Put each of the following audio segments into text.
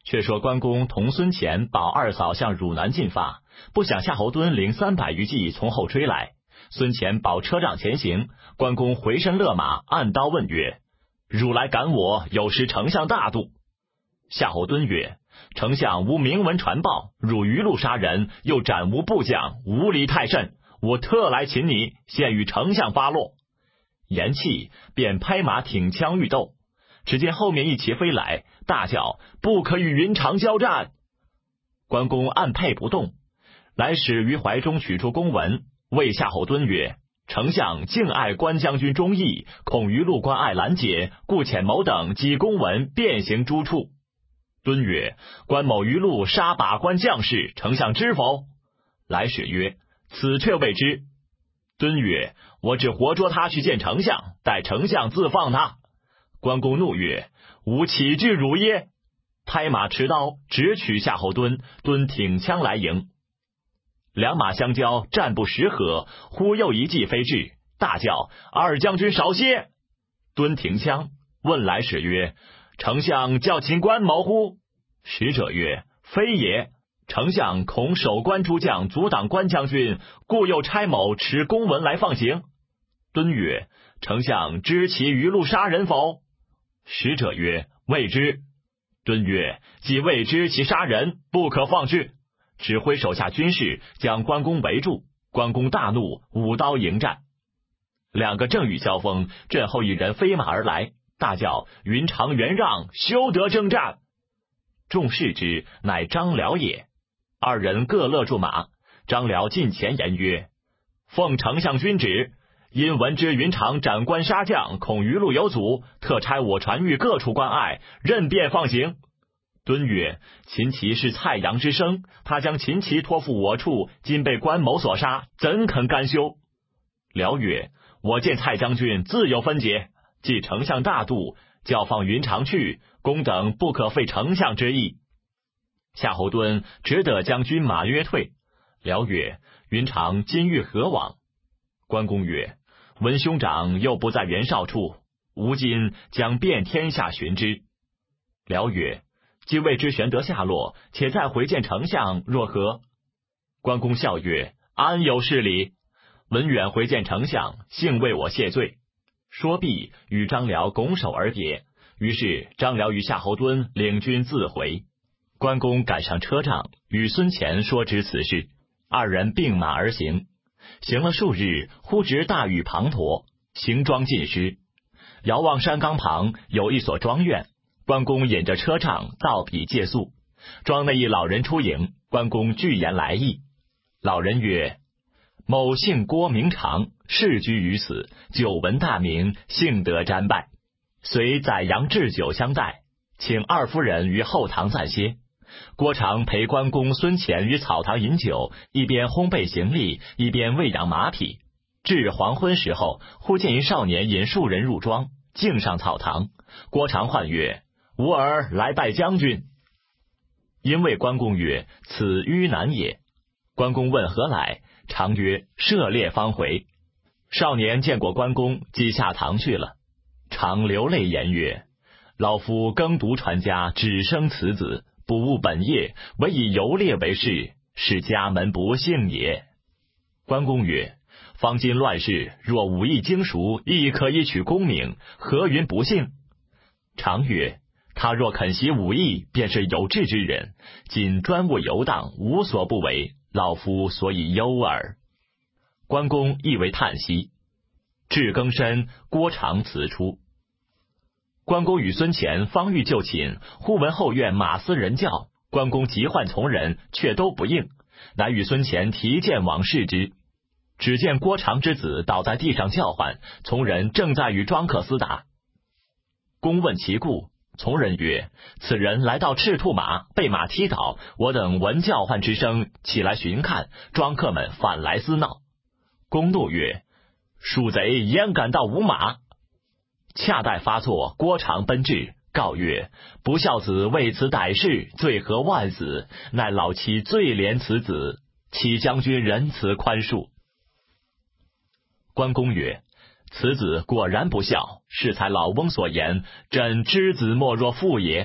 却说关公同孙乾保二嫂向汝南进发，不想夏侯惇领300余骑从后追来。孙乾保车仗前行，关公回身勒马，按刀问曰：汝来赶我，有失丞相大度。夏侯惇曰：丞相无明文传报，汝于路杀人，又斩无部将，无礼太甚，我特来擒你，现与丞相发落。言讫，便拍马挺枪欲斗。只见后面一骑飞来，大叫：不可与云长交战。关公按辔不动，来使于怀中取出公文，谓夏侯惇曰：丞相敬爱关将军忠义，恐于路关隘拦截，故遣某等击公文，遍行诸处。惇曰：关某于路杀把关将士，丞相知否？来使曰：此却未知。惇曰：我只活捉他去见丞相，待丞相自放他。关公怒曰：吾岂惧汝耶？拍马持刀直取夏侯惇，惇挺枪来迎。两马相交，战不10合，忽又一骑飞至，大叫：二将军少歇！惇停枪，问来使曰：丞相教擒关某乎？使者曰：非也，丞相恐守关诸将阻挡关将军，故又差某持公文来放行。惇曰：丞相知其于路杀人否？使者曰：未知。惇曰：既未知其杀人，不可放置。指挥手下军士将关公围住，关公大怒，舞刀迎战。两个正欲交锋，阵后一人飞马而来，大叫：云长原让，休得征战。众视之，乃张辽也。二人各勒住马，张辽近前言曰：奉丞相军旨，因闻知云长斩关杀将，恐于路有阻，特差我传谕各处关隘，任便放行。惇曰：秦琪是蔡阳之生，他将秦琪托付我处，今被关某所杀，怎肯甘休？辽曰：我见蔡将军自有分解，既丞相大度，叫放云长去，公等不可废丞相之意。夏侯惇只得将军马约退。辽曰：云长今欲何往？关公曰：闻兄长又不在袁绍处，吾今将遍天下寻之。辽曰：既未知玄德下落，且再回见丞相，若何？关公笑曰：安有是理？文远回见丞相，幸为我谢罪。说毕，与张辽拱手而别。于是张辽与夏侯惇领军自回。关公赶上车仗，与孙乾说知此事，二人并马而行。行了数日，忽值大雨滂沱，行装尽失。遥望山冈旁有一所庄院，关公引着车仗到彼借宿。庄内一老人出迎，关公具言来意。老人曰：某姓郭名长，世居于此，久闻大名，幸得瞻拜。随宰羊置酒相待，请二夫人于后堂暂歇。郭长陪关公、孙乾于草堂饮酒，一边烘焙行李，一边喂养马匹。至黄昏时候，忽见一少年引数人入庄，径上草堂。郭长唤曰：吾儿来拜将军。因谓关公曰：此淤南也。关公问何来，常曰：涉猎方回。少年见过关公，即下堂去了。常流泪言曰：老夫耕读传家，只生此子，不务本业，唯以游猎为事，是家门不幸也。关公曰：方今乱世，若武艺精熟，亦可以取功名，何云不幸？常曰：他若肯习武艺，便是有志之人，仅专务游荡，无所不为，老夫所以忧耳。关公亦为叹息。至更申，郭长辞出。关公与孙乾方欲就寝，忽闻后院马嘶人叫，关公急唤从人，却都不应，乃与孙乾提剑往视之。只见郭长之子倒在地上叫唤，从人正在与庄客厮打。公问其故，从人曰：此人来到赤兔马，被马踢倒，我等闻叫唤之声，起来寻看，庄客们反来厮闹。公怒曰：鼠贼焉敢到吾马？恰待发作，郭长奔至，告曰：不孝子为此歹事，罪何万死，乃老妻最怜此子，启将军仁慈宽恕。关公曰：此子果然不孝，是才老翁所言，朕知子莫若父也。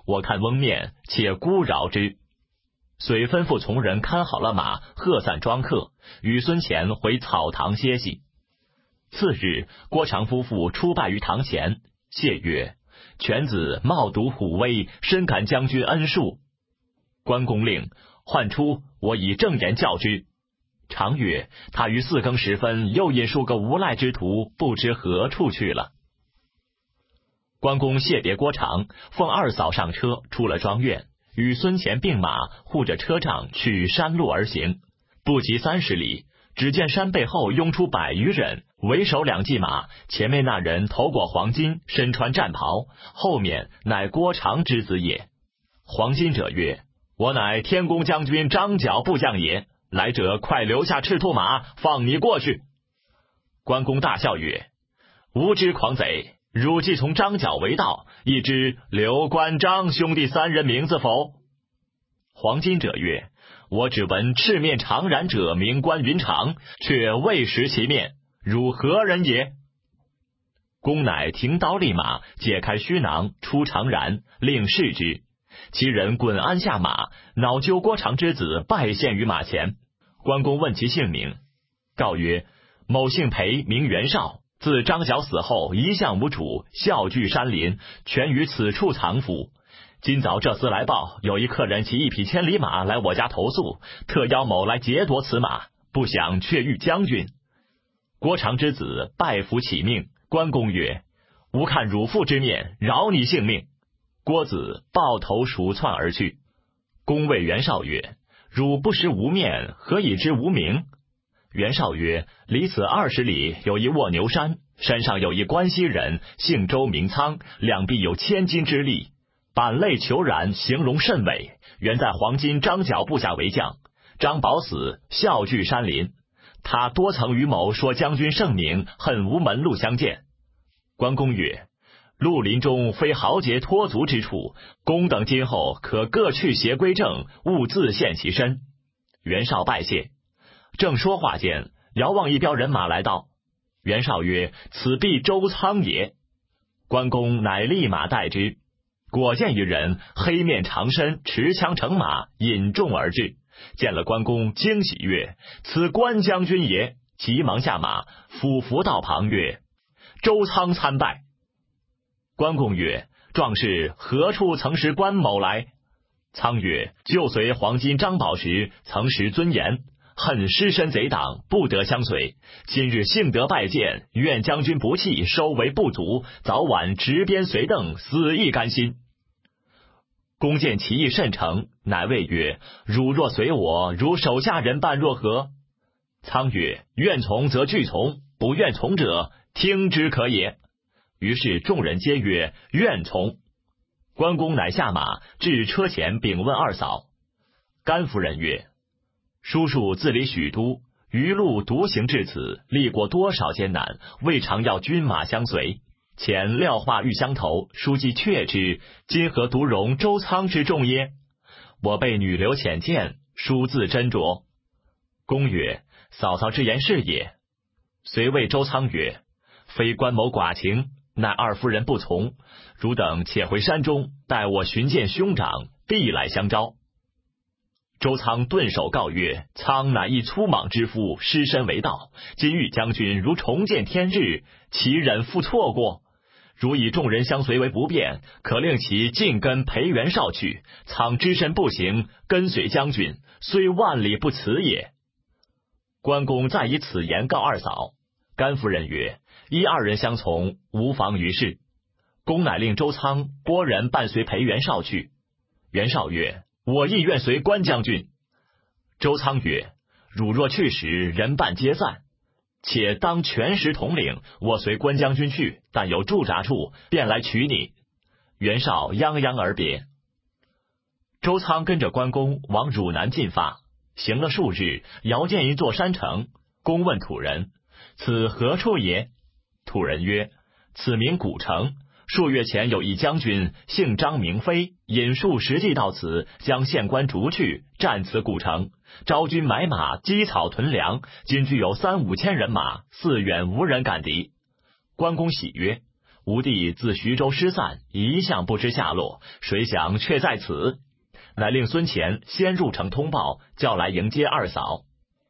我看翁面，且孤饶之。遂吩咐从人看好了马，喝散庄客，与孙乾回草堂歇息。次日，郭长夫妇出拜于堂前，谢曰：犬子冒犊虎威，深感将军恩恕。关公令唤出，我以正言教之。常曰：他于4更时分又引数个无赖之徒，不知何处去了。关公谢别郭长，奉二嫂上车，出了庄院，与孙乾并马，护着车仗去山路而行。不及30里，只见山背后拥出100余人，为首2骑马，前面那人头裹黄巾，身穿战袍，后面乃郭长之子也。黄巾者曰：我乃天公将军张角部将也，来者快留下赤兔马，放你过去。关公大笑曰：无知狂贼，汝既从张角为道，亦知刘关张兄弟3人名字否？黄巾者曰：我只闻赤面长髯者名关云长，却未识其面，汝何人也？公乃停刀立马，解开须囊，出长髯，令视之。其人滚鞍下马，恼揪郭长之子，拜献于马前。关公问其姓名，告曰：某姓裴，名袁绍，自张角死后，一向无主，啸聚山林，全于此处藏伏。今早这厮来报，有一客人骑1匹千里马来我家投诉，特邀某来劫夺此马，不想却遇将军。郭长之子拜服起命。关公曰：吾看汝父之面，饶你性命。郭子抱头鼠窜而去。公谓袁绍曰：汝不识吾面，何以知吾名？袁绍曰：离此20里有一卧牛山，山上有一关西人，姓周名仓，两臂有1000斤之力，板类虬髯，形容甚伟，原在黄巾张角部下为将。张宝死，啸聚山林。他多曾与某说将军圣名，恨无门路相见。关公曰：绿林中非豪杰脱足之处，公等今后可各去邪归正，勿自陷其身。袁绍拜谢。正说话间，遥望一彪人马来到。袁绍曰：此必周仓也。关公乃立马待之，果见一人黑面长身，持枪乘马，引众而至。见了关公，惊喜曰：此关将军也。急忙下马，俯伏道旁曰：周仓参拜。关公曰：壮士何处曾识关某来？仓曰：旧随黄巾张宝时，曾识尊严，恨失身贼党，不得相随。今日幸得拜见，愿将军不弃，收为部族，早晚执鞭随邓，死亦甘心。公见其意甚诚，乃谓曰：汝若随我，如手下人办若何？仓曰：愿从则俱从，不愿从者，听之可也。于是众人皆曰：愿从。关公乃下马，至车前禀问二嫂。甘夫人曰：叔叔自离许都，余路独行至此，历过多少艰难，未尝要军马相随。前廖化欲相投，叔既却之，今何独容周仓之众耶？我被女流浅见，叔自斟酌。公曰：嫂嫂之言是也。遂谓周仓曰：非关某寡情，乃二夫人不从，汝等且回山中，待我寻见兄长，必来相招。周仓顿首告曰：仓乃一粗莽之夫，失身为道，今遇将军如重见天日，其忍复错过？如以众人相随为不便，可令其尽跟裴元绍去，仓只身步行，跟随将军，虽万里不辞也。关公再以此言告二嫂。甘夫人曰：依二人相从，无妨于事。公乃令周仓、郭人伴随裴元绍去。袁绍曰：我亦愿随关将军。周仓曰：汝若去时，人伴皆散，且当全时统领，我随关将军去，但有驻扎处，便来取你。袁绍泱泱而别。周仓跟着关公往汝南进发，行了数日，遥见一座山城。公问土人：此何处也？土人曰：此名古城。数月前有一将军，姓张名飞，引数10骑到此，将县官逐去，占此古城，招军买马，积草屯粮，今具有3、5千人马，四远无人敢敌。关公喜曰： 吾弟自徐州失散，一向不知下落，谁想却在此，乃令孙乾先入城通报，叫来迎接二嫂。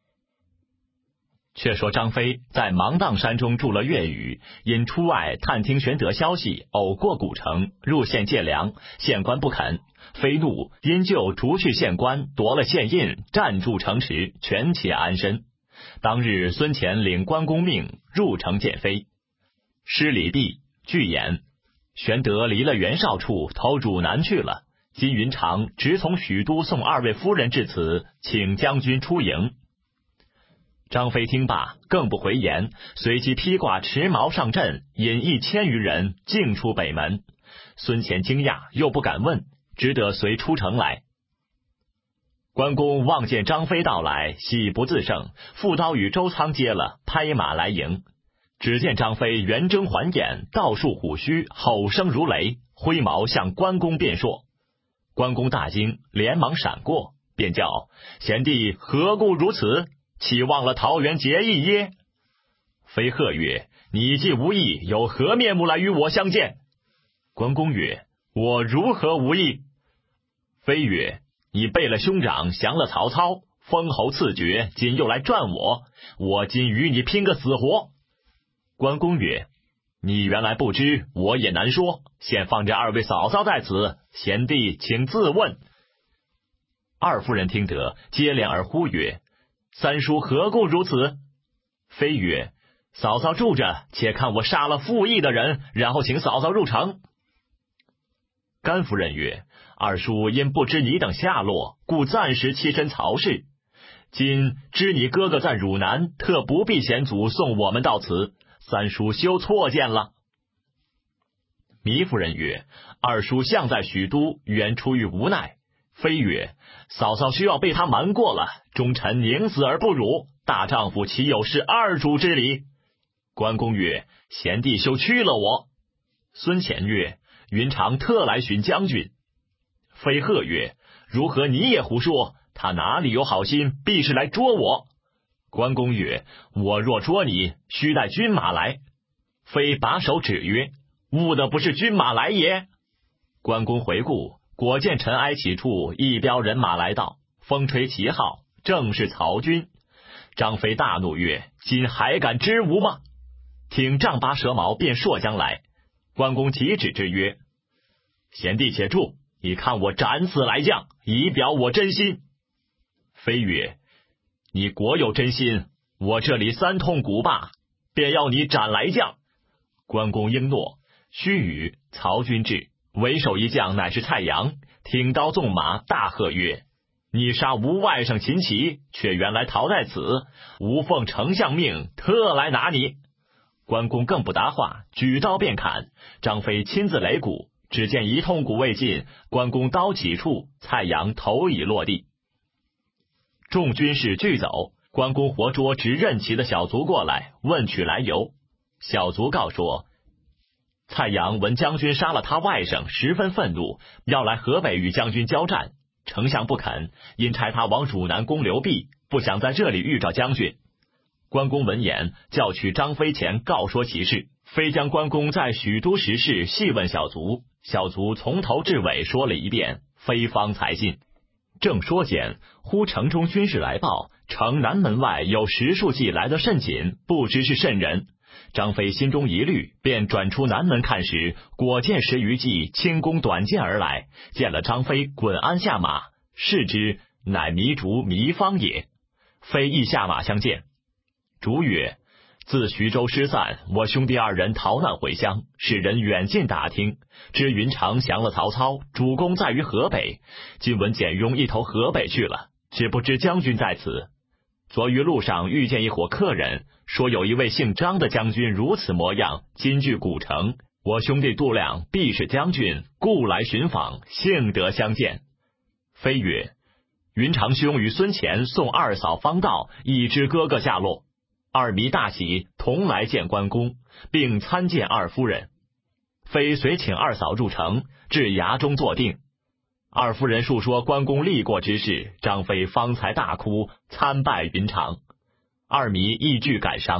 却说张飞在芒砀山中住了月余，因出外探听玄德消息，偶过古城，入县借粮，县官不肯，飞怒，因就逐去县官，夺了县印，占住城池，权且安身。当日孙乾领关公命，入城见飞。诗礼毕，具言玄德离了袁绍处，投汝南去了。今云长直从许都送二位夫人至此，请将军出迎。张飞听罢，更不回言，随即披挂持矛上阵，引1000余人径出北门。孙乾惊讶，又不敢问，只得随出城来。关公望见张飞到来，喜不自胜，负刀与周仓接了，拍马来迎。只见张飞圆睁环眼，倒竖虎须，吼声如雷，挥矛向关公便槊。关公大惊，连忙闪过，便叫贤弟何故如此？岂忘了桃园结义耶？飞喝曰：你既无义，有何面目来与我相见？关公曰：我如何无义？飞曰：你背了兄长，降了曹操，封侯赐爵，今又来赚我，我今与你拼个死活。关公曰：你原来不知，我也难说，现放着二位嫂嫂在此，贤弟请自问。二夫人听得，接连而呼曰：三叔何故如此？飞曰：嫂嫂住着，且看我杀了负义的人，然后请嫂嫂入城。甘夫人曰：二叔因不知你等下落，故暂时栖身曹氏，今知你哥哥在汝南，特不避险阻送我们到此，三叔休错见了。糜夫人曰：二叔向在许都，原出于无奈。飞曰：嫂嫂需要被他瞒过了，忠臣宁死而不辱，大丈夫岂有是二主之理？关公曰：贤弟休屈了我。孙乾曰：云长特来寻将军。飞喝曰：如何你也胡说？他哪里有好心，必是来捉我。关公曰：我若捉你，须带军马来。飞把手指曰：误的不是军马来也。关公回顾，果见尘埃起处，一彪人马来到，风吹旗号，正是曹军。张飞大怒曰：今还敢支吾吗？挺丈八蛇矛便槊将来。关公急止之曰：贤弟且住，你看我斩此来将，以表我真心。飞曰：你国有真心，我这里3通鼓罢，便要你斩来将。关公应诺。须臾，曹军至，为首一将乃是蔡阳，挺刀纵马，大喝曰：你杀吴外甥秦琪，却原来逃在此，吾奉丞相命，特来拿你。关公更不答话，举刀便砍。张飞亲自擂鼓，只见1通鼓未尽，关公刀起处，蔡阳头已落地。众军士俱走，关公活捉执刃旗的小卒过来，问取来由。小卒告说，蔡阳闻将军杀了他外甥，十分愤怒，要来河北与将军交战，丞相不肯，因差他往汝南攻刘濞，不想在这里遇着将军。关公闻言，叫取张飞前告说其事，飞将关公在许都时事细问小卒，小卒从头至尾说了一遍，飞方才信。正说间，忽城中军士来报，城南门外有10数骑来得甚紧，不知是甚人。张飞心中疑虑，便转出南门看时，果见10余骑轻弓短箭而来，见了张飞，滚鞍下马，视之，乃糜竺、糜芳也。飞亦下马相见。竺曰：自徐州失散，我兄弟2人逃难回乡，使人远近打听，知云长降了曹操，主公在于河北，今闻简雍一头河北去了，只不知将军在此。昨于路上遇见一伙客人，说有一位姓张的将军如此模样，今据古城，我兄弟度量必是将军，故来寻访，幸得相见。飞曰：云长兄与孙乾送二嫂方到，已知哥哥下落。二迷大喜，同来见关公，并参见二夫人。飞随请二嫂入城，至衙中坐定。二夫人述说关公立过之事，张飞方才大哭，参拜云长。二迷亦俱感伤。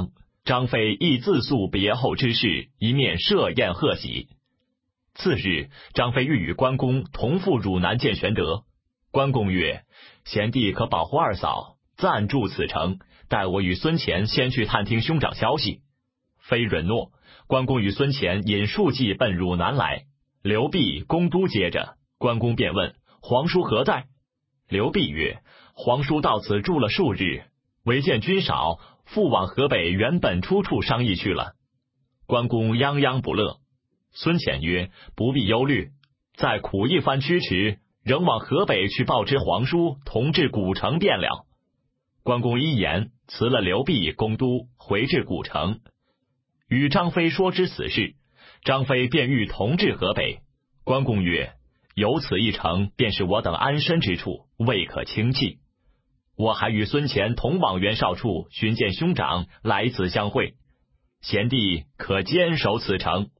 张飞亦自诉别后之事，一面设宴贺喜。次日，张飞欲与关公同赴汝南见玄德。关公曰：贤弟可保护二嫂，暂住此城，待我与孙乾先去探听兄长消息。飞允诺。关公与孙乾引数骑奔汝南来，刘濞、公都接着。关公便问：皇叔何在？刘濞曰：皇叔到此住了数日，唯见军少，复往河北原本出处商议去了。关公泱泱不乐。孙乾曰：不必忧虑，再苦一番驱驰，仍往河北去报知皇叔，同至古城便了。关公依言，辞了刘濞、公都，回至古城，与张飞说之此事。张飞便欲同至河北。关公曰：有此一城，便是我等安身之处，未可轻弃。我还与孙乾同往袁绍处寻见兄长，来此相会。贤弟可坚守此城。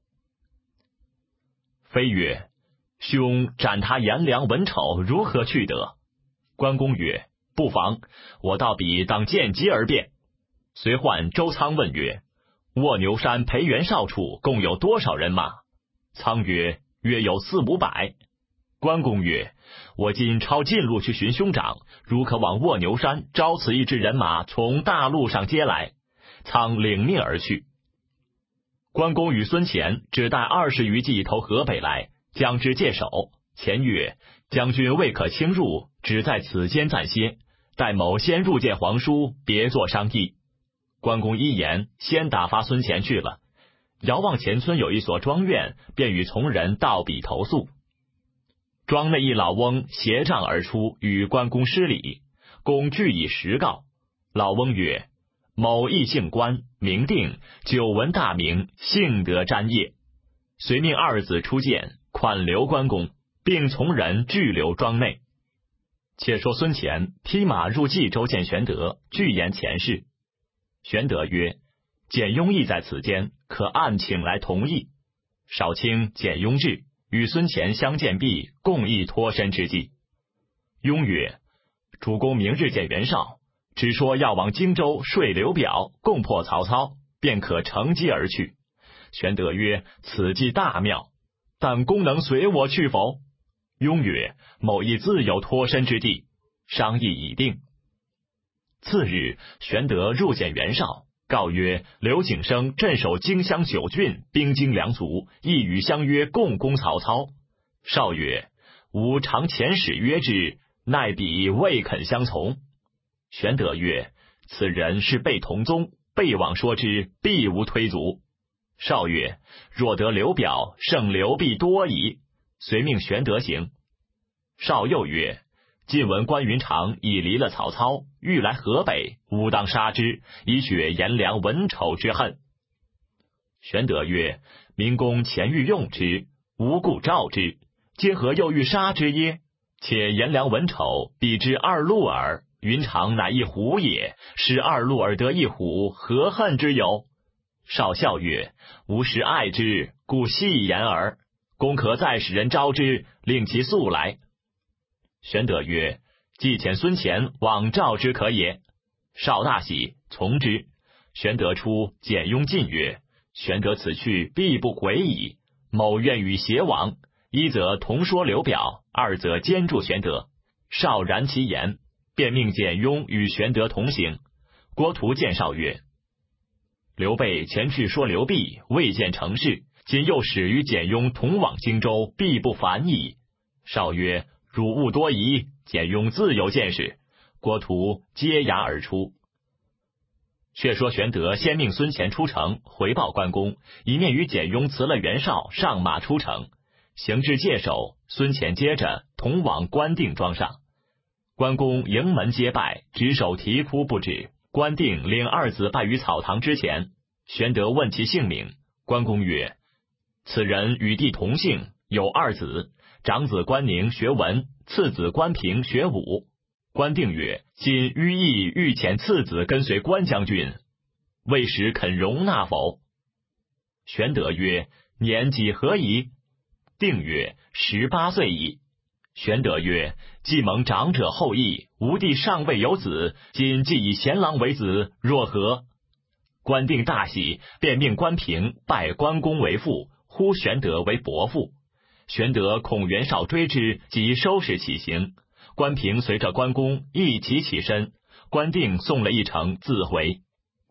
飞曰：兄斩他颜良、文丑，如何去得？关公曰：不妨，我到彼当见机而变。随唤周仓问曰：卧牛山陪袁绍处共有多少人马？仓曰：约有4、5百。关公曰：我今抄近路去寻兄长，如可往卧牛山招此一支人马，从大路上接来。仓领命而去。关公与孙乾只带20余骑投河北来，将之界首。乾曰：将军未可轻入，只在此间暂歇，待某先入见皇叔，别作商议。关公依言，先打发孙乾去了。遥望前村有一所庄院，便与从人到彼投宿。庄内一老翁携杖而出，与关公施礼。公具以实告。老翁曰：某亦姓关，名定，久闻大名，幸得瞻谒。遂命2子出见，款留关公，并从人拘留庄内。且说孙乾披马入冀州见玄德，具言前事。玄德曰：简雍亦在此间，可暗请来同议。少卿简雍至，与孙乾相见毕，共议脱身之计。雍曰：主公明日见袁绍，只说要往荆州说刘表，共破曹操，便可乘机而去。玄德曰：此计大妙，但公能随我去否？雍曰：某亦自有脱身之地，商议已定。次日，玄德入见袁绍，告曰：刘景升镇守荆襄9郡，兵精粮足，亦与相约共攻曹操。绍曰：吾常遣使约之，奈彼未肯相从。玄德曰：此人是备同宗，备往说之，必无推阻。绍曰：若得刘表，胜刘必多矣。遂命玄德行。绍又曰：近闻关云长已离了曹操，欲来河北，吾当杀之，以雪颜良、文丑之恨。玄德曰：明公前欲用之，无故召之，今何又欲杀之耶？且颜良、文丑比之2鹿耳，云长乃一虎也，使2鹿而得一虎，何恨之有？绍笑曰：吾实爱之，故戏言耳。公可再使人招之，令其速来。玄德曰：既遣孙乾往召之可也。绍大喜，从之。玄德出，简雍进曰：玄德此去，必不回矣。某愿与偕往，一则同说刘表，二则监助玄德。绍然其言，便命简雍与玄德同行。郭图见绍曰：刘备前去说刘濞，未见成事，今又使与简雍同往荆州，必不反矣。绍曰：汝勿多疑，简雍自有见识。郭图接牙而出。却说玄德先命孙乾出城回报关公，一面与简雍辞了袁绍，上马出城，行至界首，孙乾接着同往关定庄上。关公迎门接拜，执手啼哭不止。关定领2子拜于草堂之前。玄德问其姓名，关公曰：此人与弟同姓，有2子，长子关宁学文，次子关平学武。关定曰：今於义欲遣次子跟随关将军，未时肯容纳否？玄德曰：年几何矣？定曰：18岁矣。玄德曰：既蒙长者厚意，吾弟尚未有子，今既以贤郎为子，若何？ 关定大喜，便命关平拜关公为父，呼玄德为伯父。玄德恐袁绍追之，即收拾起行。关平随着关公一齐起身，关定送了一程，自回。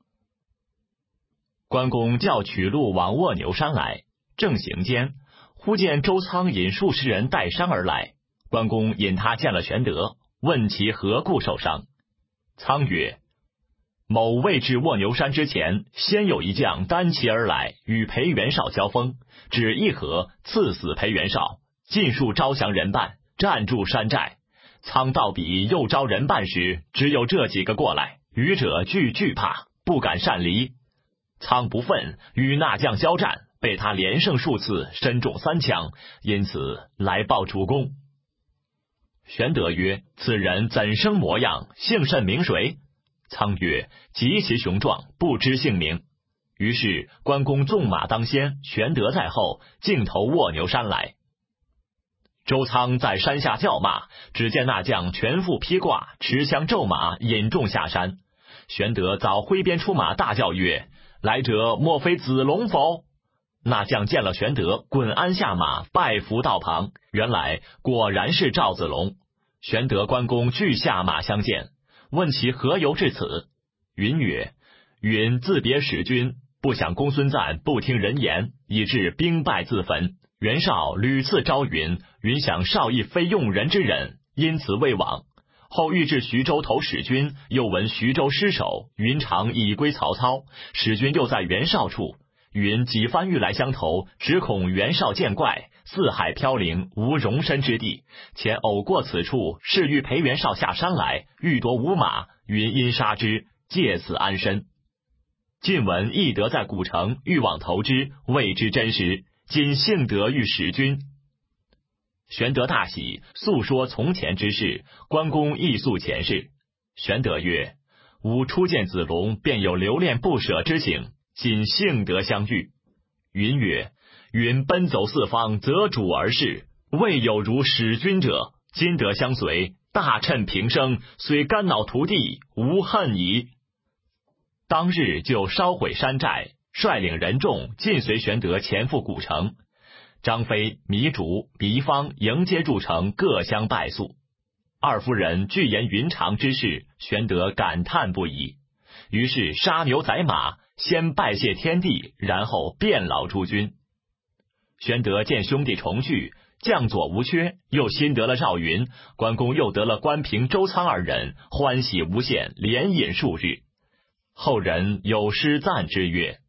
关公叫取路往卧牛山来，正行间，忽见周仓引数十人带伤而来。关公引他见了玄德，问其何故受伤。仓曰：某未至卧牛山之前，先有一将单骑而来，与裴元绍交锋，只一合，刺死裴元绍，尽数招降人半，占住山寨。仓到彼又招人半时，只有这几个过来，余者惧怕，不敢擅离。仓不忿，与那将交战，被他连胜数次，身中3枪，因此来报主公。玄德曰：此人怎生模样，姓甚名谁？仓曰：极其雄壮，不知姓名。于是关公纵马当先，玄德在后，径投卧牛山来。周仓在山下叫骂，只见那将全副披挂，持枪骤马，引众下山。玄德早挥鞭出马，大叫曰：来者莫非子龙否？那将见了玄德，滚鞍下马，拜伏道旁，原来果然是赵子龙。玄德、关公俱下马相见，问其何由至此。云曰：允自别使君，不想公孙瓒不听人言，以致兵败自焚。袁绍屡次招允，允想绍亦非用人之人，因此未往。后欲至徐州投使君，又闻徐州失守，云长已归曹操，使君又在袁绍处。云几番欲来相投，只恐袁绍见怪，四海飘零，无容身之地。前偶过此处，是欲裴元绍下山来，欲夺五马，云因杀之，借此安身。晋闻翼德在古城，欲往投之，未知真实。今幸得遇使君。玄德大喜，诉说从前之事。关公亦诉前事。玄德曰：吾初见子龙，便有留恋不舍之情，今幸得相遇。云曰：允奔走四方，择主而事，未有如使君者。今得相随，大趁平生，虽肝脑涂地，无恨矣。当日就烧毁山寨，率领人众尽随玄德前赴古城。张飞、糜竺、糜芳迎接入城，各相拜宿。二夫人具言云长之事，玄德感叹不已。于是杀牛宰马，先拜谢天地，然后遍劳诸军。玄德见兄弟重聚，将佐无缺，又新得了赵云，关公又得了关平、周仓二人，欢喜无限，连饮数日。后人有诗赞之曰：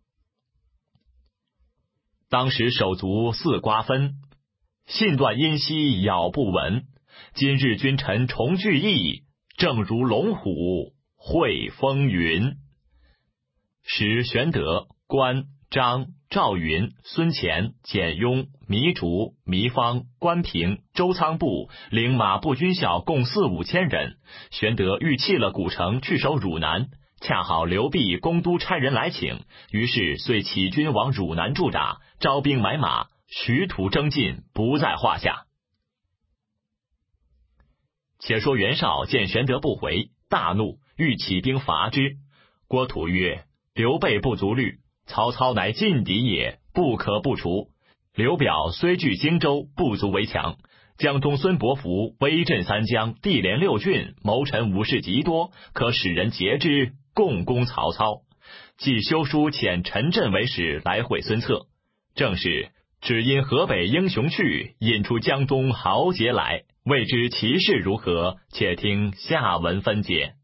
当时手足似瓜分，信断因兮杳不闻。今日君臣重聚义，正如龙虎会风云。时玄德、关、张、赵云、孙乾、简雍、糜竺、糜芳、关平、周仓部领马步军校共4、5千人。玄德欲弃了古城，去守汝南，恰好刘濞公都差人来请，于是遂起军往汝南驻扎，招兵买马，徐图征进，不在话下。且说袁绍见玄德不回，大怒，欲起兵伐之。郭图曰：刘备不足虑，曹操乃劲敌也，不可不除。刘表虽据荆州，不足为强。江东孙伯符威震3江，地连6郡，谋臣武士极多，可使人结之，共攻曹操。既修书遣陈震为使来会孙策，正是只因河北英雄去，引出江东豪杰来。未知其事如何，且听下文分解。